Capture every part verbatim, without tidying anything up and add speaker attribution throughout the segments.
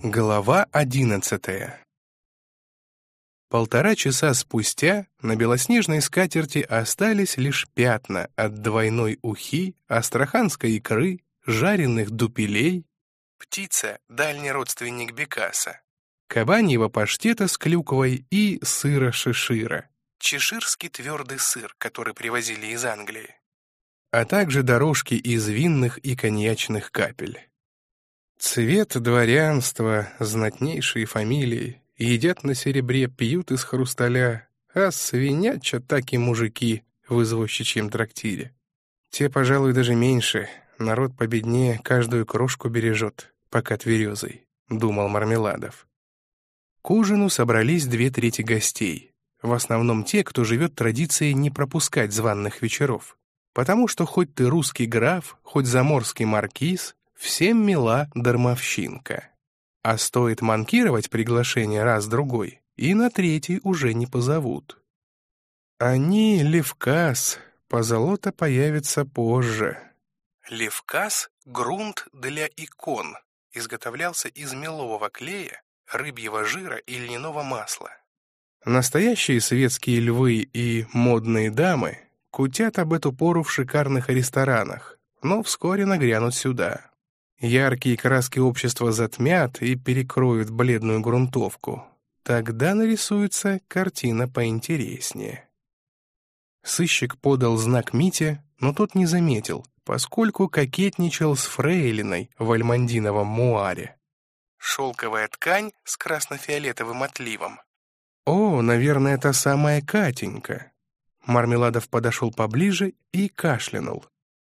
Speaker 1: Глава одиннадцатая. Полтора часа спустя на белоснежной скатерти остались лишь пятна от двойной ухи, астраханской икры, жареных дупелей, птица — дальний родственник бекаса, кабаньего паштета с клюквой и сыра шишира, чеширский твердый сыр, который привозили из Англии, а также дорожки из винных и коньячных капель. Цвет дворянства, знатнейшие фамилии, едят на серебре, пьют из хрусталя, а свинячат так и мужики в извозчичьем трактире. Те, пожалуй, даже меньше, народ победнее каждую крошку бережет, пока тверезый, — думал Мармеладов. К ужину собрались две трети гостей, в основном те, кто живет традицией не пропускать званых вечеров, потому что хоть ты русский граф, хоть заморский маркиз, всем мила дармовщинка. А стоит манкировать приглашение раз-другой, и на третий уже не позовут. Они, Левказ, позолота появится позже. Левказ — грунт для икон, изготовлялся из мелового клея, рыбьего жира и льняного масла. Настоящие светские львы и модные дамы кутят об эту пору в шикарных ресторанах, но вскоре нагрянут сюда. Яркие краски общества затмят и перекроют бледную грунтовку. Тогда нарисуется картина поинтереснее. Сыщик подал знак Мите, но тот не заметил, поскольку кокетничал с фрейлиной в альмандиновом муаре. Шелковая ткань с красно-фиолетовым отливом. О, наверное, та самая Катенька. Мармеладов подошел поближе и кашлянул.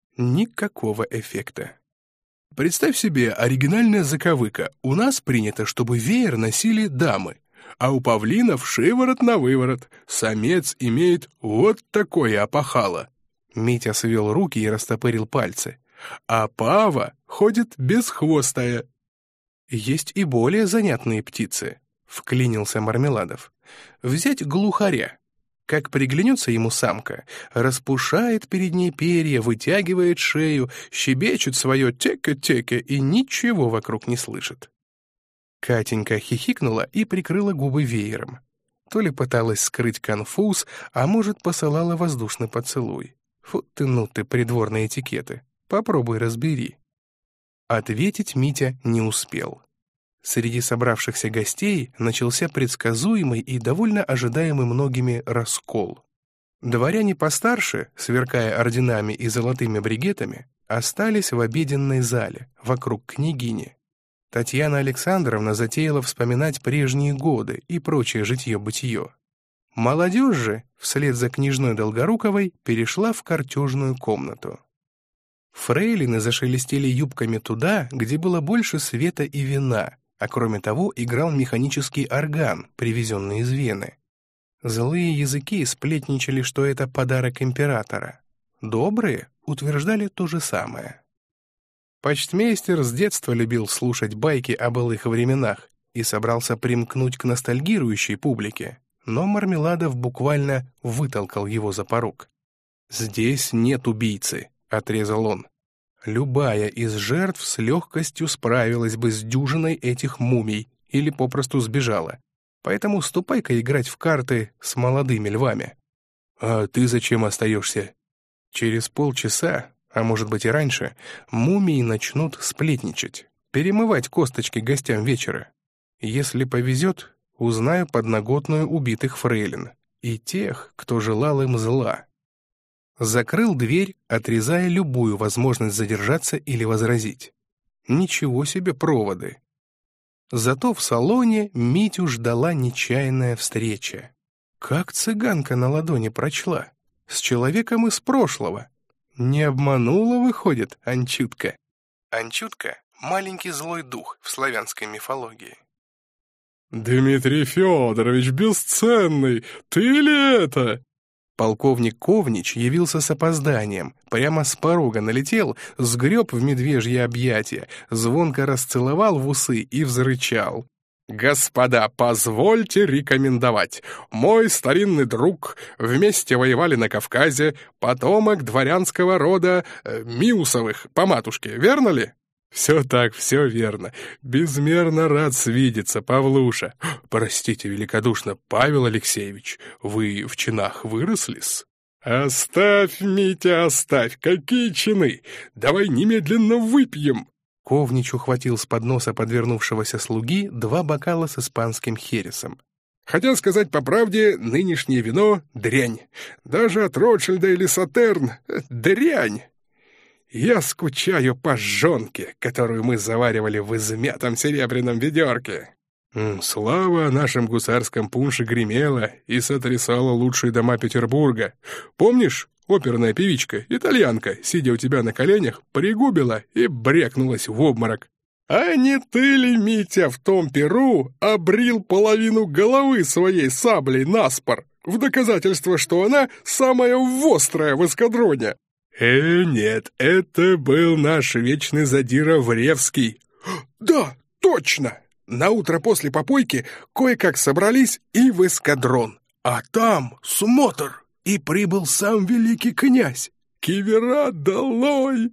Speaker 1: Никакого эффекта. Представь себе оригинальная заковыка. У нас принято, чтобы веер носили дамы, а у павлинов шиворот на выворот. Самец имеет вот такое опахало. Митя свел руки и растопырил пальцы. А пава ходит бесхвостая. Есть и более занятные птицы, вклинился Мармеладов. Взять глухаря. Как приглянется ему самка, распушает перед ней перья, вытягивает шею, щебечет свое теке-теке и ничего вокруг не слышит. Катенька хихикнула и прикрыла губы веером. То ли пыталась скрыть конфуз, а может, посылала воздушный поцелуй. Фу ты, ну ты, придворные этикеты. Попробуй разбери. Ответить Митя не успел. Среди собравшихся гостей начался предсказуемый и довольно ожидаемый многими раскол. Дворяне постарше, сверкая орденами и золотыми бригетами, остались в обеденной зале, вокруг княгини. Татьяна Александровна затеяла вспоминать прежние годы и прочее житье-бытие. Молодежь же, вслед за княжной Долгоруковой, перешла в картежную комнату. Фрейлины зашелестели юбками туда, где было больше света и вина, а кроме того играл механический орган, привезенный из Вены. Злые языки сплетничали, что это подарок императора. Добрые утверждали то же самое. Почтмейстер с детства любил слушать байки о былых временах и собрался примкнуть к ностальгирующей публике, но Мармеладов буквально вытолкал его за порог. «Здесь нет убийцы», — отрезал он. Любая из жертв с легкостью справилась бы с дюжиной этих мумий или попросту сбежала. Поэтому ступай-ка играть в карты с молодыми львами. А ты зачем остаешься? Через полчаса, а может быть и раньше, мумии начнут сплетничать, перемывать косточки гостям вечера. Если повезет, узнаю подноготную убитых фрейлин и тех, кто желал им зла. Закрыл дверь, отрезая любую возможность задержаться или возразить. Ничего себе проводы! Зато в салоне Митю ждала нечаянная встреча. Как цыганка на ладони прочла. С человеком из прошлого. Не обманула, выходит, Анчутка. Анчутка — маленький злой дух в славянской мифологии. «Дмитрий Федорович, бесценный, ты ли это?» Полковник Ковнич явился с опозданием, прямо с порога налетел, сгреб в медвежье объятия, звонко расцеловал в усы и взрычал. «Господа, позвольте рекомендовать. Мой старинный друг, вместе воевали на Кавказе, потомок дворянского рода э, Миусовых по матушке, верно ли?» Все так, все верно. Безмерно рад свидеться, Павлуша. Простите великодушно, Павел Алексеевич, вы в чинах выросли-с? Оставь, Митя, оставь, какие чины? Давай немедленно выпьем. Ковнич ухватил с подноса подвернувшегося слуги два бокала с испанским хересом. Хотя, сказать по правде, нынешнее вино — дрянь. Даже от Ротшильда или Сатерн — дрянь. Я скучаю по жонке, которую мы заваривали в измятом серебряном ведерке. Слава о нашем гусарском пунше гремела и сотрясала лучшие дома Петербурга. Помнишь, оперная певичка, итальянка, сидя у тебя на коленях, пригубила и брякнулась в обморок? А не ты ли, Митя, в том Перу обрил половину головы своей саблей наспор, в доказательство, что она самая вострая в эскадроне? Э, нет, это был наш вечный задира Вревский. Да, точно! Наутро после попойки кое-как собрались и в эскадрон. А там смотр, и прибыл сам великий князь. Кивера долой!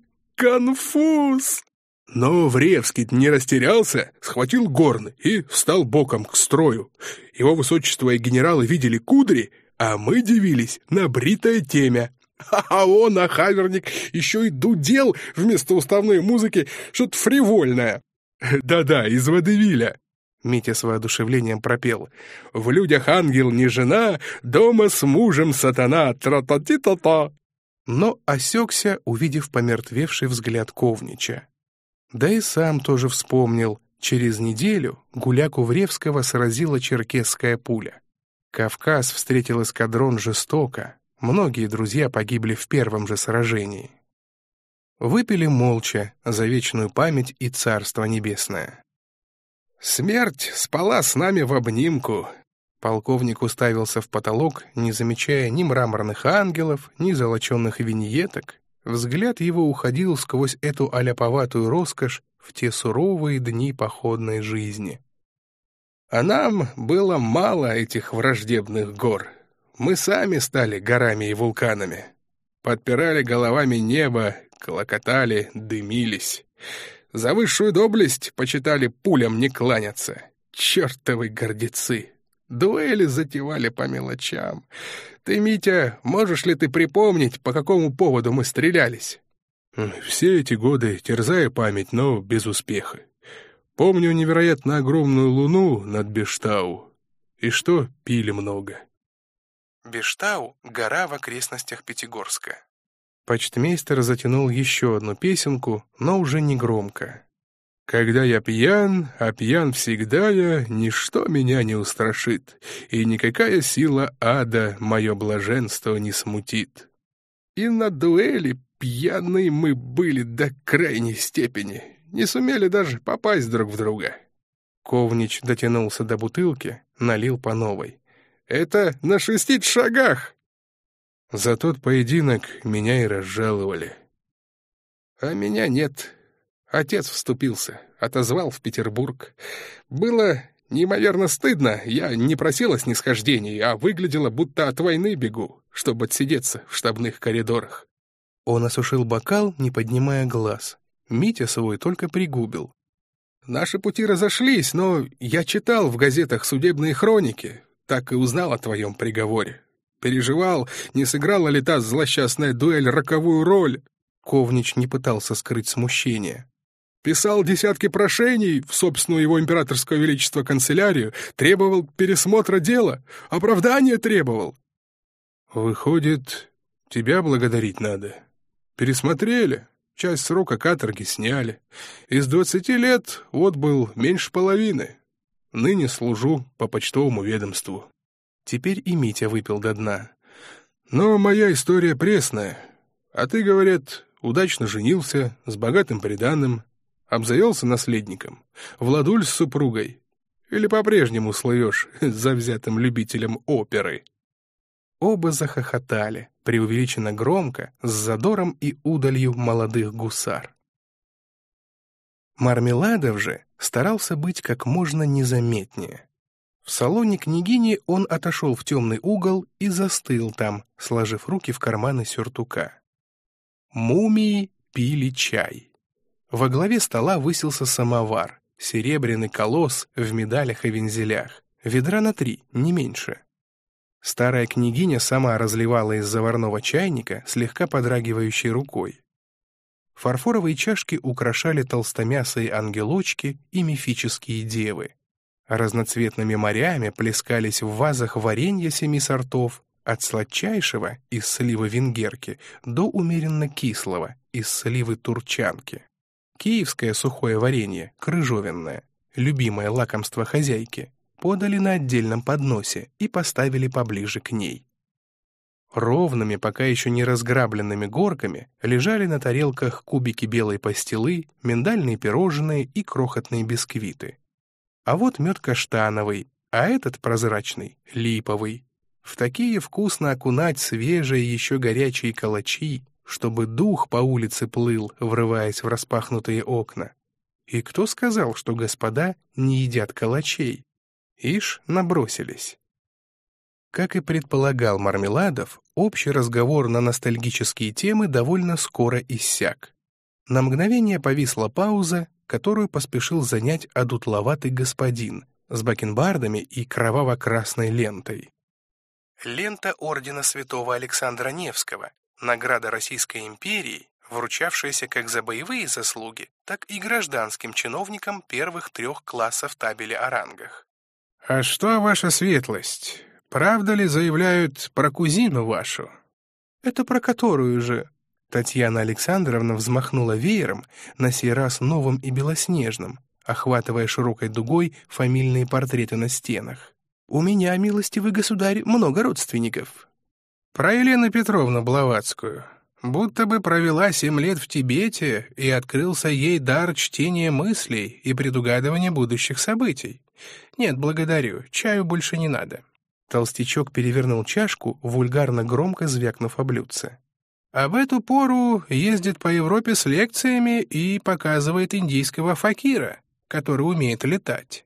Speaker 1: Конфуз! Но Вревский не растерялся, схватил горн и встал боком к строю. Его высочество и генералы видели кудри, а мы дивились на бритое темя. А он, ахаверник, еще и дудел вместо уставной музыки что-то фривольное. Да-да, из водевиля. Митя с воодушевлением пропел. В людях ангел не жена, дома с мужем сатана, тра-та-ти-та-та. Но осекся, увидев помертвевший взгляд Ковнича. Да и сам тоже вспомнил. Через неделю гуляку Вревского сразила черкесская пуля. Кавказ встретил эскадрон жестоко. Многие друзья погибли в первом же сражении. Выпили молча за вечную память и царство небесное. «Смерть спала с нами в обнимку». Полковник уставился в потолок, не замечая ни мраморных ангелов, ни золоченных виньеток. Взгляд его уходил сквозь эту аляповатую роскошь в те суровые дни походной жизни. А нам было мало этих враждебных гор. Мы сами стали горами и вулканами. Подпирали головами небо, клокотали, дымились. За высшую доблесть почитали пулям не кланяться. Чертовы гордецы! Дуэли затевали по мелочам. Ты, Митя, можешь ли ты припомнить, по какому поводу мы стрелялись? Все эти годы терзаю память, но без успеха. Помню невероятно огромную луну над Бештау. И что пили много. Бештау — гора в окрестностях Пятигорска. Почтмейстер затянул еще одну песенку, но уже не громко. «Когда я пьян, а пьян всегда я, ничто меня не устрашит, и никакая сила ада мое блаженство не смутит». И на дуэли пьяны мы были до крайней степени, не сумели даже попасть друг в друга. Ковнич дотянулся до бутылки, налил по новой. «Это на шести шагах!» За тот поединок меня и разжаловали. А меня нет. Отец вступился, отозвал в Петербург. Было неимоверно стыдно, я не просила снисхождений, а выглядела, будто от войны бегу, чтобы отсидеться в штабных коридорах. Он осушил бокал, не поднимая глаз. Митя свой только пригубил. Наши пути разошлись, но я читал в газетах судебные хроники, так и узнал о твоем приговоре. Переживал, не сыграла ли та злосчастная дуэль роковую роль. Ковнич не пытался скрыть смущение. Писал десятки прошений в собственную его императорское величество канцелярию, требовал пересмотра дела, оправдания требовал. Выходит, тебя благодарить надо. Пересмотрели, часть срока каторги сняли. Из двадцати лет отбыл меньше половины. Ныне служу по почтовому ведомству. Теперь и Митя выпил до дна. Но моя история пресная. А ты, говорят, удачно женился, с богатым приданым, обзавелся наследником, владуль с супругой. Или по-прежнему слывешь завзятым любителем оперы?» Оба захохотали, преувеличенно громко, с задором и удалью молодых гусар. Мармеладов же старался быть как можно незаметнее. В салоне княгини он отошел в темный угол и застыл там, сложив руки в карманы сюртука. Мумии пили чай. Во главе стола высился самовар, серебряный колосс в медалях и вензелях, ведра на три, не меньше. Старая княгиня сама разливала из заварного чайника слегка подрагивающей рукой. Фарфоровые чашки украшали толстомясые ангелочки и мифические девы. Разноцветными морями плескались в вазах варенья семи сортов, от сладчайшего из сливы венгерки до умеренно кислого из сливы турчанки. Киевское сухое варенье, крыжовенное, любимое лакомство хозяйки, подали на отдельном подносе и поставили поближе к ней. Ровными, пока еще не разграбленными горками лежали на тарелках кубики белой пастилы, миндальные пирожные и крохотные бисквиты. А вот мед каштановый, а этот прозрачный — липовый. В такие вкусно окунать свежие еще горячие калачи, чтобы дух по улице плыл, врываясь в распахнутые окна. И кто сказал, что господа не едят калачей? Ишь, набросились. Как и предполагал Мармеладов, общий разговор на ностальгические темы довольно скоро иссяк. На мгновение повисла пауза, которую поспешил занять одутловатый господин с бакенбардами и кроваво-красной лентой. Лента ордена святого Александра Невского, награда Российской империи, вручавшаяся как за боевые заслуги, так и гражданским чиновникам первых трех классов табеля о рангах. «А что, ваша светлость, правда ли заявляют про кузину вашу?» «Это про которую же?» Татьяна Александровна взмахнула веером, на сей раз новым и белоснежным, охватывая широкой дугой фамильные портреты на стенах. «У меня, милостивый государь, много родственников». «Про Елену Петровну Блаватскую. Будто бы провела семь лет в Тибете, и открылся ей дар чтения мыслей и предугадывания будущих событий. Нет, благодарю, чаю больше не надо». Толстячок перевернул чашку, вульгарно громко звякнув о блюдце. «А в эту пору ездит по Европе с лекциями и показывает индийского факира, который умеет летать».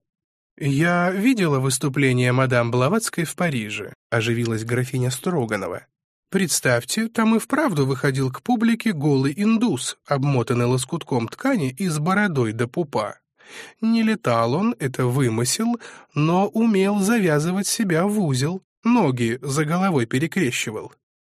Speaker 1: «Я видела выступление мадам Блаватской в Париже», — оживилась графиня Строганова. «Представьте, там и вправду выходил к публике голый индус, обмотанный лоскутком ткани и с бородой до пупа. Не летал он, это вымысел, но умел завязывать себя в узел, ноги за головой перекрещивал».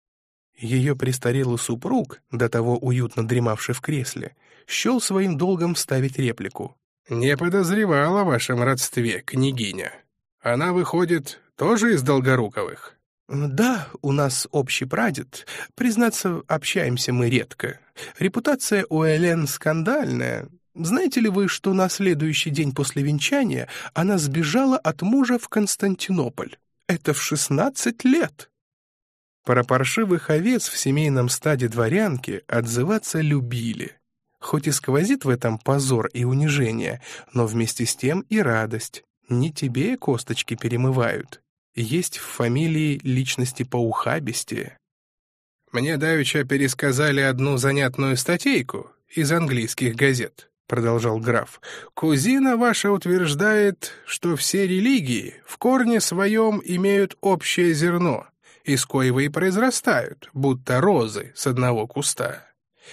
Speaker 1: Ее престарелый супруг, до того уютно дремавший в кресле, счел своим долгом вставить реплику. «Не подозревала о вашем родстве, княгиня. Она, выходит, тоже из Долгоруковых?» «Да, у нас общий прадед. Признаться, общаемся мы редко. Репутация у Элен скандальная. Знаете ли вы, что на следующий день после венчания она сбежала от мужа в Константинополь? Это в шестнадцать лет!» Про паршивых овец в семейном стаде дворянки отзываться любили. Хоть и сквозит в этом позор и унижение, но вместе с тем и радость. Не тебе косточки перемывают. Есть в фамилии личности поухабистее. «Мне давеча пересказали одну занятную статейку из английских газет», — продолжал граф. «Кузина ваша утверждает, что все религии в корне своем имеют общее зерно, из коего и произрастают, будто розы с одного куста.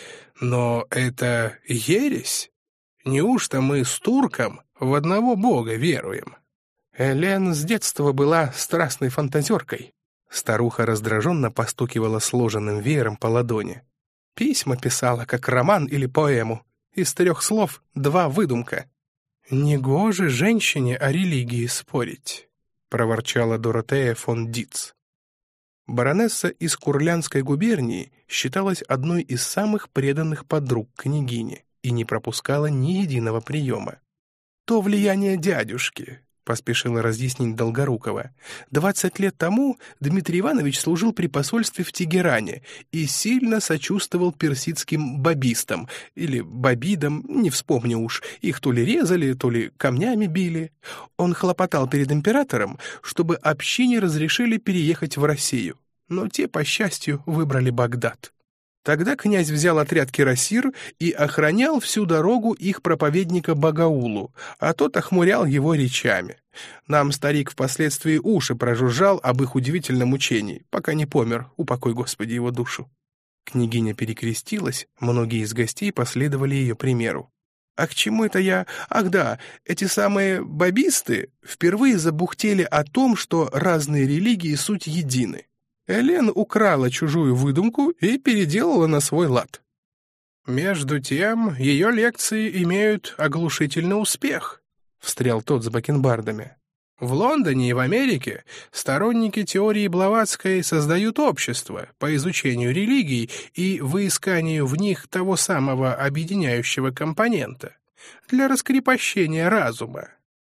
Speaker 1: Но это ересь? Неужто мы с турком в одного бога веруем?» «Элен с детства была страстной фантазеркой». Старуха раздраженно постукивала сложенным веером по ладони. «Письма писала, как роман или поэму. Из трех слов два выдумка». «Негоже женщине о религии спорить», — проворчала Доротея фон Диц. Баронесса из Курлянской губернии считалась одной из самых преданных подруг княгини и не пропускала ни единого приема. «То влияние дядюшки», — поспешила разъяснить Долгорукова. «Двадцать лет тому Дмитрий Иванович служил при посольстве в Тегеране и сильно сочувствовал персидским бабистам, или бабидам, не вспомню уж, их то ли резали, то ли камнями били. Он хлопотал перед императором, чтобы общине разрешили переехать в Россию, но те, по счастью, выбрали Багдад. Тогда князь взял отряд кирасир и охранял всю дорогу их проповедника Багаулу, а тот охмурял его речами. Нам старик впоследствии уши прожужжал об их удивительном учении, пока не помер, упокой Господи его душу». Княгиня перекрестилась, многие из гостей последовали ее примеру. «А к чему это я? Ах да, эти самые бабисты впервые забухтели о том, что разные религии суть едины. Элен украла чужую выдумку и переделала на свой лад. Между тем, ее лекции имеют оглушительный успех», — встрял тот с бакенбардами. «В Лондоне и в Америке сторонники теории Блаватской создают общество по изучению религий и выисканию в них того самого объединяющего компонента для раскрепощения разума».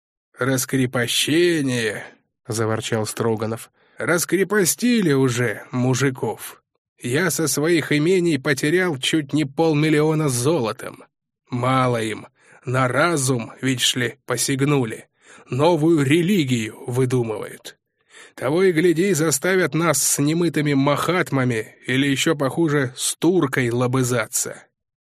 Speaker 1: «Раскрепощение!» — заворчал Строганов. «Раскрепостили уже мужиков. Я со своих имений потерял чуть не полмиллиона золотом. Мало им, на разум, видишь ли, посягнули. Новую религию выдумывают. Того и гляди, заставят нас с немытыми махатмами или еще похуже с туркой лобызаться».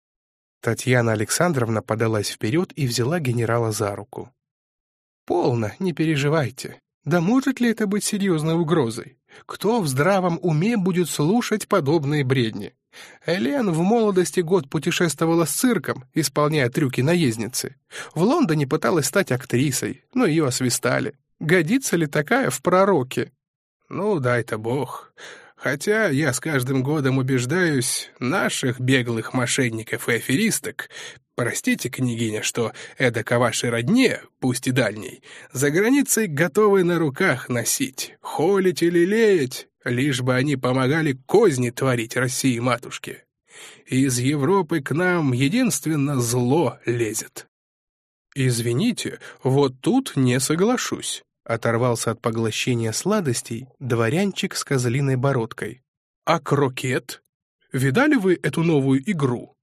Speaker 2: Татьяна Александровна подалась вперед и взяла генерала за руку. «Полно, не переживайте. Да может ли это быть серьезной угрозой? Кто в здравом уме будет слушать подобные бредни? Элен в молодости год путешествовала с цирком, исполняя трюки наездницы. В Лондоне пыталась стать актрисой, но ее освистали. Годится ли такая в пророке?»
Speaker 1: «Ну, дай-то бог. Хотя я с каждым годом убеждаюсь, наших беглых мошенников и аферисток, простите, княгиня, что эдак о вашей родне, пусть и дальней, за границей готовы на руках носить, холить или лелеять, лишь бы они помогали козни творить России-матушке. Из Европы к нам единственно зло лезет».
Speaker 2: «Извините, вот тут не соглашусь», — оторвался от поглощения сладостей дворянчик с козлиной бородкой. «А крокет? Видали вы эту новую игру?»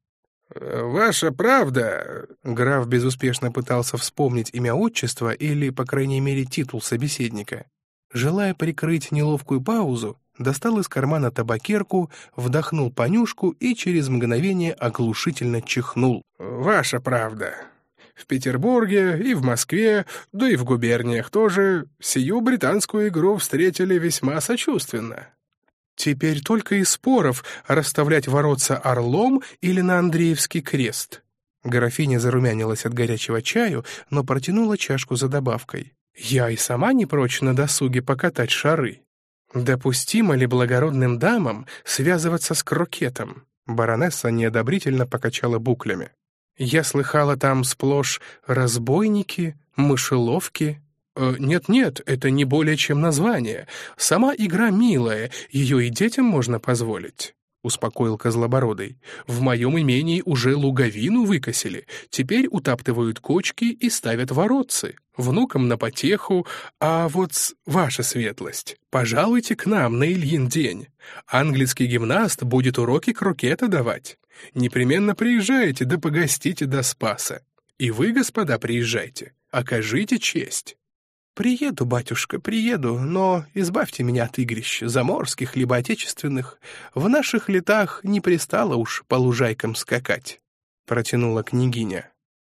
Speaker 1: «Ваша правда...»
Speaker 2: Граф безуспешно пытался вспомнить имя отчества или, по крайней мере, титул собеседника. Желая прикрыть неловкую паузу, достал из кармана табакерку, вдохнул понюшку и через мгновение оглушительно чихнул.
Speaker 1: «Ваша правда. В Петербурге и в Москве, да и в губерниях тоже, сию британскую игру встретили весьма сочувственно».
Speaker 2: «Теперь только из споров расставлять воротца орлом или на Андреевский крест». Графиня зарумянилась от горячего чаю, но протянула чашку за добавкой. «Я и сама не прочь на досуге покатать шары. Допустимо ли благородным дамам связываться с крокетом?» Баронесса неодобрительно покачала буклями. «Я слыхала, там сплошь разбойники, мышеловки». «Нет-нет, это не более чем название. Сама игра милая, ее и детям можно позволить», — успокоил Козлобородый. «В моем имении уже луговину выкосили, теперь утаптывают кочки и ставят воротцы. Внукам на потеху, а вот ваша светлость, пожалуйте к нам на Ильин день. Английский гимнаст будет уроки крокета давать. Непременно приезжайте, да погостите до Спаса. И вы, господа, приезжайте, окажите честь». «Приеду, батюшка, приеду, но избавьте меня от игрищ, заморских либо отечественных. В наших летах не пристало уж по лужайкам скакать», — протянула княгиня.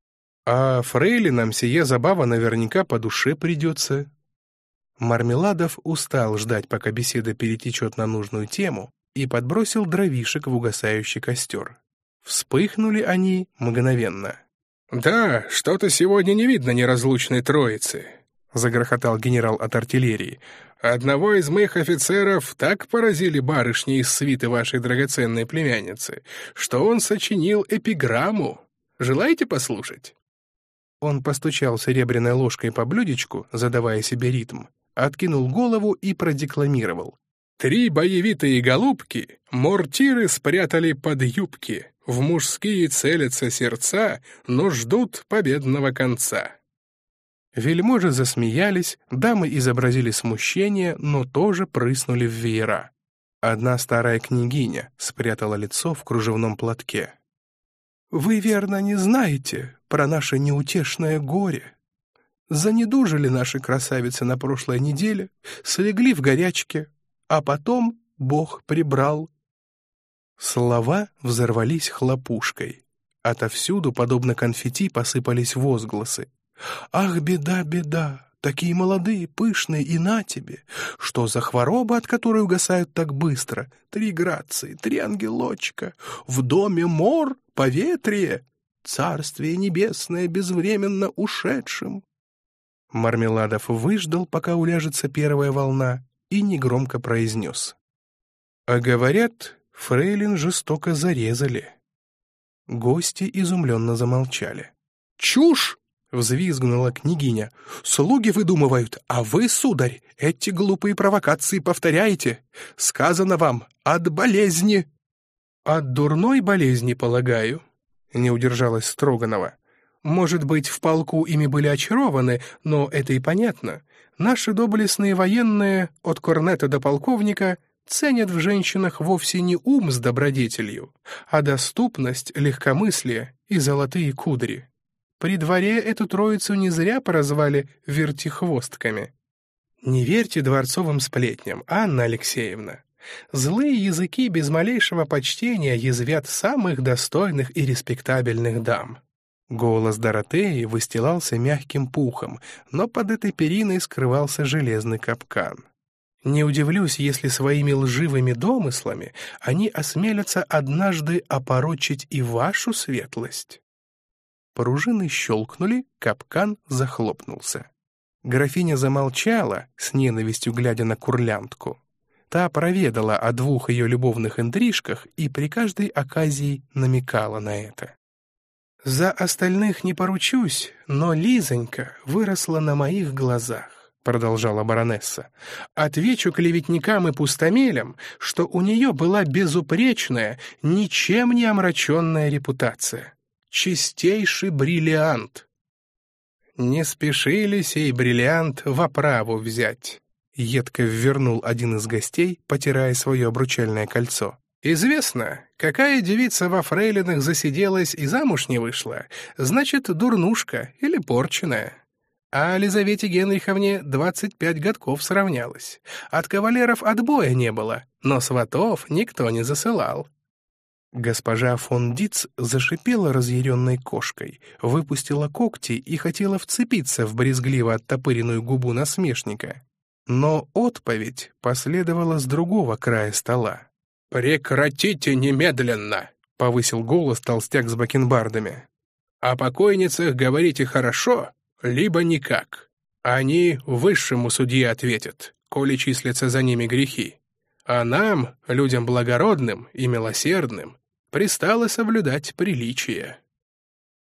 Speaker 2: «А фрейлинам сия забава наверняка по душе придется». Мармеладов устал ждать, пока беседа перетечет на нужную тему, и подбросил дровишек в угасающий костер. Вспыхнули они мгновенно.
Speaker 1: «Да, что-то сегодня не видно неразлучной троицы», — загрохотал генерал от артиллерии. «Одного из моих офицеров так поразили барышни из свиты вашей драгоценной племянницы, что он сочинил эпиграмму. Желаете послушать?»
Speaker 2: Он постучал серебряной ложкой по блюдечку, задавая себе ритм, откинул голову и продекламировал.
Speaker 1: «Три боевитые голубки мортиры спрятали под юбки, в мужские целятся сердца, но ждут победного конца».
Speaker 2: Вельможи засмеялись, дамы изобразили смущение, но тоже прыснули в веера. Одна старая княгиня спрятала лицо в кружевном платке. «Вы, верно, не знаете про наше неутешное горе. Занедужили наши красавицы на прошлой неделе, слегли в горячке, а потом Бог прибрал». Слова взорвались хлопушкой. Отовсюду, подобно конфетти, посыпались возгласы. «Ах, беда, беда! Такие молодые, пышные, и на тебе. Что за хвороба, от которой угасают так быстро? Три грации, три ангелочка. В доме мор, поветрие. Царствие небесное безвременно ушедшим. Мармеладов выждал, пока уляжется первая волна, и негромко произнес. А говорят, фрейлин жестоко зарезали. Гости изумленно замолчали. «Чушь!» — взвизгнула княгиня. «Слуги выдумывают, а вы, сударь, эти глупые провокации повторяете. Сказано вам, от болезни». «От дурной болезни, полагаю», — не удержалась Строганова. «Может быть, в полку ими были очарованы, но это и понятно. Наши доблестные военные, от корнета до полковника, ценят в женщинах вовсе не ум с добродетелью, а доступность, легкомыслие и золотые кудри. При дворе эту троицу не зря прозвали вертихвостками. Не верьте дворцовым сплетням, Анна Алексеевна. Злые языки без малейшего почтения язвят самых достойных и респектабельных дам». Голос Доротеи выстилался мягким пухом, но под этой периной скрывался железный капкан. «Не удивлюсь, если своими лживыми домыслами они осмелятся однажды опорочить и вашу светлость». Пружины щелкнули, капкан захлопнулся. Графиня замолчала, с ненавистью глядя на курлянтку. Та проведала о двух ее любовных интрижках и при каждой оказии намекала на это. «За остальных не поручусь, но Лизонька выросла на моих глазах», — продолжала баронесса. «Отвечу клеветникам и пустомелям, что у нее была безупречная, ничем не омраченная репутация. Чистейший бриллиант». «Не спешили сей бриллиант в оправу взять», — едко ввернул один из гостей, потирая свое обручальное кольцо. «Известно, какая девица во фрейлинах засиделась и замуж не вышла, значит, дурнушка или порченая. А Лизавете Генриховне двадцать пять годков сравнялось. От кавалеров отбоя не было, но сватов никто не засылал». Госпожа фон Диц зашипела разъяренной кошкой, выпустила когти и хотела вцепиться в брезгливо оттопыренную губу насмешника. Но отповедь последовала с другого края стола. «Прекратите немедленно!» — повысил голос толстяк с бакенбардами. «О покойницах говорите хорошо, либо никак. Они высшему судье ответят, коли числятся за ними грехи. А нам, людям благородным и милосердным, пристало соблюдать приличие».